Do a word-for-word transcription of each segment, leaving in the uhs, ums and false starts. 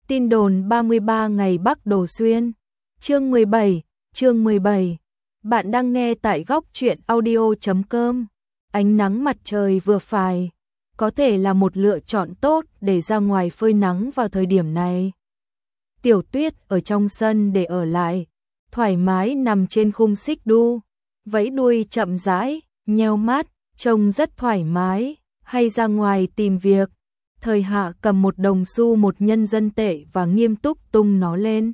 Tin đồn ba mươi ba ngày Bắc Đồ Xuyên. Chương mười bảy, chương mười bảy. Bạn đang nghe tại góc truyện audio chấm com. Ánh nắng mặt trời vừa phải, có thể là một lựa chọn tốt để ra ngoài phơi nắng vào thời điểm này. Tiểu Tuyết ở trong sân để ở lại, thoải mái nằm trên khung xích đu, vẫy đuôi chậm rãi, nheo mắt, trông rất thoải mái, hay ra ngoài tìm việc. Thời Hạ cầm một đồng xu một nhân dân tệ và nghiêm túc tung nó lên.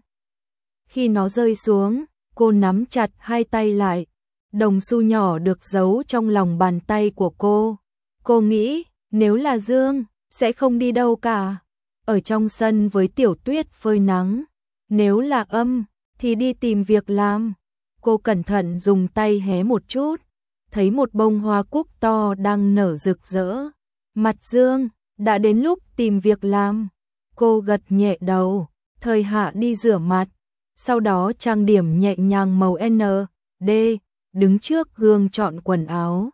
Khi nó rơi xuống, cô nắm chặt hai tay lại. Đồng xu nhỏ được giấu trong lòng bàn tay của cô. Cô nghĩ, nếu là Dương, sẽ không đi đâu cả. Ở trong sân với Tiểu Tuyết phơi nắng. Nếu là Âm, thì đi tìm việc làm. Cô cẩn thận dùng tay hé một chút. Thấy một bông hoa cúc to đang nở rực rỡ. Mặt Dương, đã đến lúc tìm việc làm. Cô gật nhẹ đầu. Thời Hạ đi rửa mặt. Sau đó trang điểm nhẹ nhàng màu en đê, đứng trước gương chọn quần áo.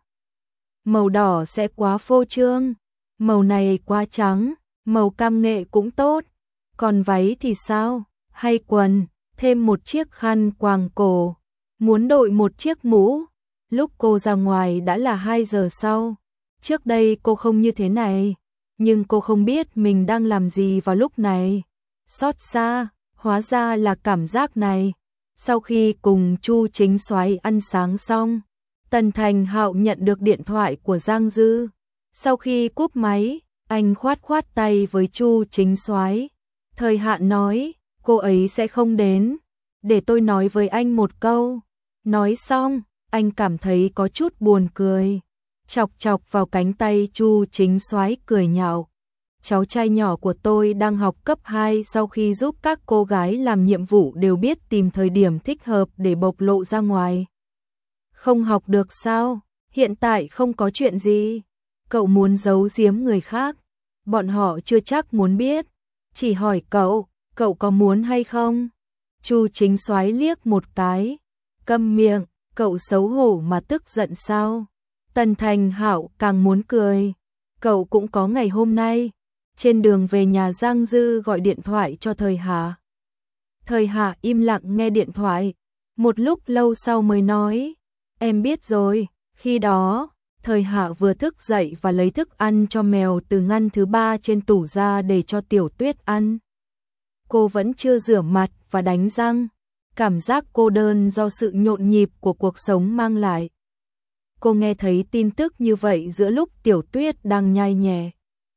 Màu đỏ sẽ quá phô trương, màu này quá trắng, màu cam nghệ cũng tốt. Còn váy thì sao? Hay quần, thêm một chiếc khăn quàng cổ, muốn đội một chiếc mũ. Lúc cô ra ngoài đã là hai giờ sau. Trước đây cô không như thế này, nhưng cô không biết mình đang làm gì vào lúc này. Xót xa. Hóa ra là cảm giác này. Sau khi cùng Chu Chính Soái ăn sáng xong, Tần Thành Hạo nhận được điện thoại của Giang Dư. Sau khi cúp máy, anh khoát khoát tay với Chu Chính Soái. Thời Hạ nói, cô ấy sẽ không đến, để tôi nói với anh một câu. Nói xong, anh cảm thấy có chút buồn cười, chọc chọc vào cánh tay Chu Chính Soái cười nhạo. Cháu trai nhỏ của tôi đang học cấp hai, sau khi giúp các cô gái làm nhiệm vụ đều biết tìm thời điểm thích hợp để bộc lộ ra ngoài. Không học được sao? Hiện tại không có chuyện gì. Cậu muốn giấu giếm người khác, bọn họ chưa chắc muốn biết. Chỉ hỏi cậu, cậu có muốn hay không? Chu Chính Soái liếc một cái. Câm miệng, cậu xấu hổ mà tức giận sao? Tần Thành Hạo càng muốn cười. Cậu cũng có ngày hôm nay. Trên đường về nhà Giang Dư gọi điện thoại cho Thời Hạ. Thời Hạ im lặng nghe điện thoại, một lúc lâu sau mới nói, em biết rồi. Khi đó, Thời Hạ vừa thức dậy và lấy thức ăn cho mèo từ ngăn thứ ba trên tủ ra để cho Tiểu Tuyết ăn. Cô vẫn chưa rửa mặt và đánh răng, cảm giác cô đơn do sự nhộn nhịp của cuộc sống mang lại. Cô nghe thấy tin tức như vậy giữa lúc Tiểu Tuyết đang nhai nhẹ.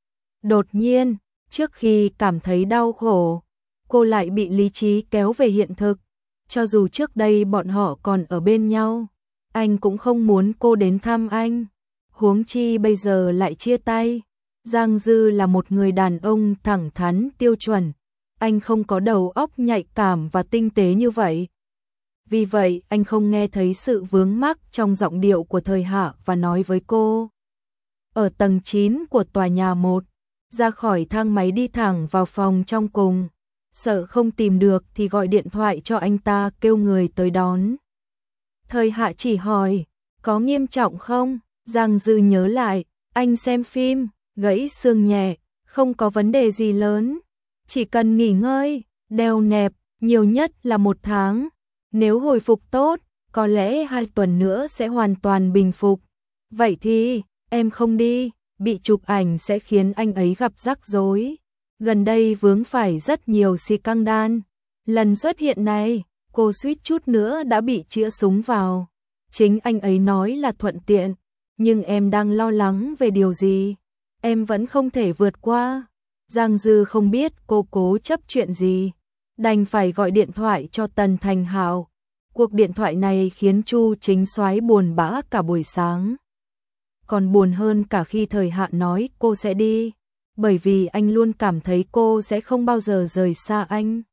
Đột nhiên, trước khi cảm thấy đau khổ, cô lại bị lý trí kéo về hiện thực. Cho dù trước đây bọn họ còn ở bên nhau, anh cũng không muốn cô đến thăm anh. Huống chi bây giờ lại chia tay. Giang Dư là một người đàn ông thẳng thắn tiêu chuẩn. Anh không có đầu óc nhạy cảm và tinh tế như vậy. Vì vậy anh không nghe thấy sự vướng mắc trong giọng điệu của Thời Hạ và nói với cô. Ở tầng chín của tòa nhà một. Ra khỏi thang máy đi thẳng vào phòng trong cùng. Sợ không tìm được thì gọi điện thoại cho anh ta kêu người tới đón. Thời Hạ chỉ hỏi, có nghiêm trọng không? Giang Dư nhớ lại, anh xem phim, gãy xương nhẹ, không có vấn đề gì lớn. Chỉ cần nghỉ ngơi, đeo nẹp, nhiều nhất là một tháng. Nếu hồi phục tốt, có lẽ hai tuần nữa sẽ hoàn toàn bình phục. Vậy thì, em không đi. Bị chụp ảnh sẽ khiến anh ấy gặp rắc rối. Gần đây vướng phải rất nhiều scandal. Lần xuất hiện này, cô suýt chút nữa đã bị chĩa súng vào. Chính anh ấy nói là thuận tiện, nhưng em đang lo lắng về điều gì? Em vẫn không thể vượt qua. Giang Dư không biết cô cố chấp chuyện gì, đành phải gọi điện thoại cho Tần Thành Hạo. Cuộc điện thoại này khiến Chu Chính Soái buồn bã cả buổi sáng. Còn buồn hơn cả khi Thời Hạ nói cô sẽ đi, bởi vì anh luôn cảm thấy cô sẽ không bao giờ rời xa anh.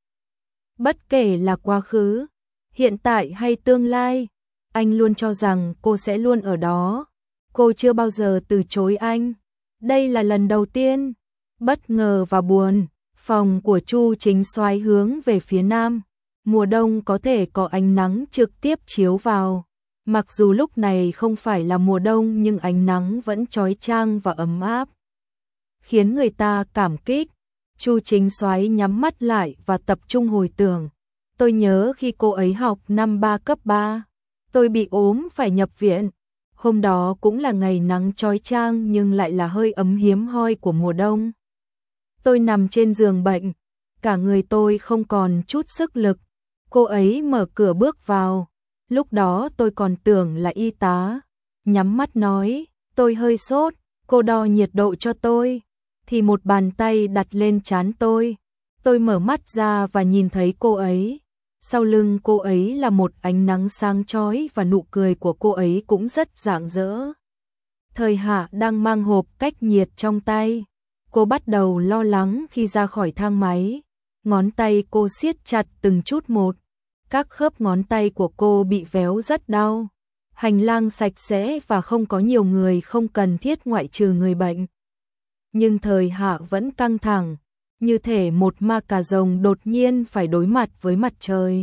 Bất kể là quá khứ, hiện tại hay tương lai, anh luôn cho rằng cô sẽ luôn ở đó. Cô chưa bao giờ từ chối anh. Đây là lần đầu tiên. Bất ngờ và buồn, phòng của Chu Chính Soái hướng về phía nam. Mùa đông có thể có ánh nắng trực tiếp chiếu vào. Mặc dù lúc này không phải là mùa đông nhưng ánh nắng vẫn chói chang và ấm áp, khiến người ta cảm kích. Chu Chính Soái nhắm mắt lại và tập trung hồi tưởng. Tôi nhớ khi cô ấy học năm ba cấp ba, tôi bị ốm phải nhập viện. Hôm đó cũng là ngày nắng chói chang nhưng lại là hơi ấm hiếm hoi của mùa đông. Tôi nằm trên giường bệnh, cả người tôi không còn chút sức lực. Cô ấy mở cửa bước vào, lúc đó tôi còn tưởng là y tá. Nhắm mắt nói, tôi hơi sốt, cô đo nhiệt độ cho tôi. Thì một bàn tay đặt lên trán tôi. Tôi mở mắt ra và nhìn thấy cô ấy. Sau lưng cô ấy là một ánh nắng sáng chói và nụ cười của cô ấy cũng rất rạng rỡ. Thời Hạ đang mang hộp cách nhiệt trong tay. Cô bắt đầu lo lắng khi ra khỏi thang máy. Ngón tay cô siết chặt từng chút một. Các khớp ngón tay của cô bị véo rất đau. Hành lang sạch sẽ và không có nhiều người không cần thiết ngoại trừ người bệnh. Nhưng Thời Hạ vẫn căng thẳng, như thể một ma cà rồng đột nhiên phải đối mặt với mặt trời.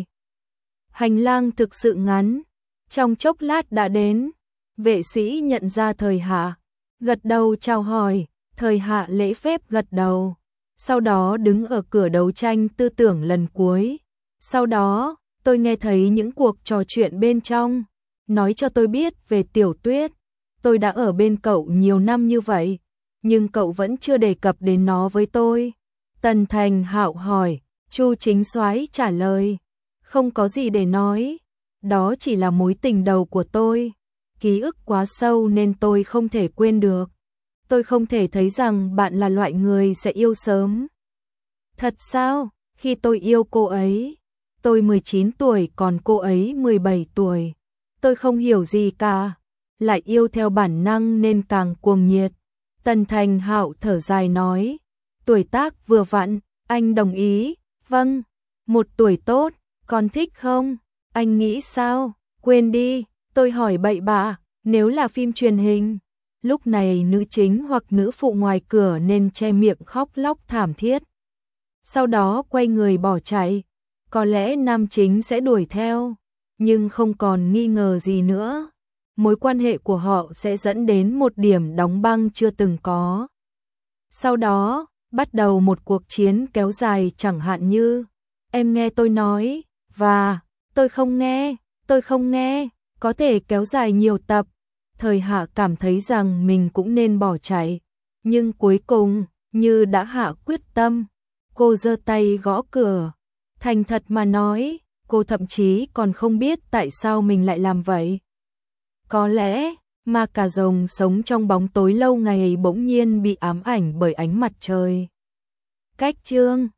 Hành lang thực sự ngắn, trong chốc lát đã đến. Vệ sĩ nhận ra Thời Hạ, gật đầu chào hỏi. Thời Hạ lễ phép gật đầu, sau đó đứng ở cửa đấu tranh tư tưởng lần cuối. Sau đó, tôi nghe thấy những cuộc trò chuyện bên trong, nói cho tôi biết về Tiểu Tuyết. Tôi đã ở bên cậu nhiều năm như vậy, nhưng cậu vẫn chưa đề cập đến nó với tôi. Tần Thành Hạo hỏi, Chu Chính Soái trả lời, không có gì để nói, đó chỉ là mối tình đầu của tôi. Ký ức quá sâu nên tôi không thể quên được. Tôi không thể thấy rằng bạn là loại người sẽ yêu sớm. Thật sao? Khi tôi yêu cô ấy, tôi mười chín tuổi còn cô ấy mười bảy tuổi. Tôi không hiểu gì cả, lại yêu theo bản năng nên càng cuồng nhiệt. Tần Thành Hạo thở dài nói, tuổi tác vừa vặn, anh đồng ý. Vâng, một tuổi tốt, con thích không? Anh nghĩ sao? Quên đi, tôi hỏi bậy bạ, nếu là phim truyền hình. Lúc này nữ chính hoặc nữ phụ ngoài cửa nên che miệng khóc lóc thảm thiết. Sau đó quay người bỏ chạy. Có lẽ nam chính sẽ đuổi theo, nhưng không còn nghi ngờ gì nữa. Mối quan hệ của họ sẽ dẫn đến một điểm đóng băng chưa từng có. Sau đó, bắt đầu một cuộc chiến kéo dài chẳng hạn như em nghe tôi nói, và tôi không nghe, tôi không nghe, có thể kéo dài nhiều tập. Thời Hạ cảm thấy rằng mình cũng nên bỏ chạy, nhưng cuối cùng, như đã hạ quyết tâm, cô giơ tay gõ cửa. Thành thật mà nói, cô thậm chí còn không biết tại sao mình lại làm vậy. Có lẽ, ma cà rồng sống trong bóng tối lâu ngày bỗng nhiên bị ám ảnh bởi ánh mặt trời. Cách chương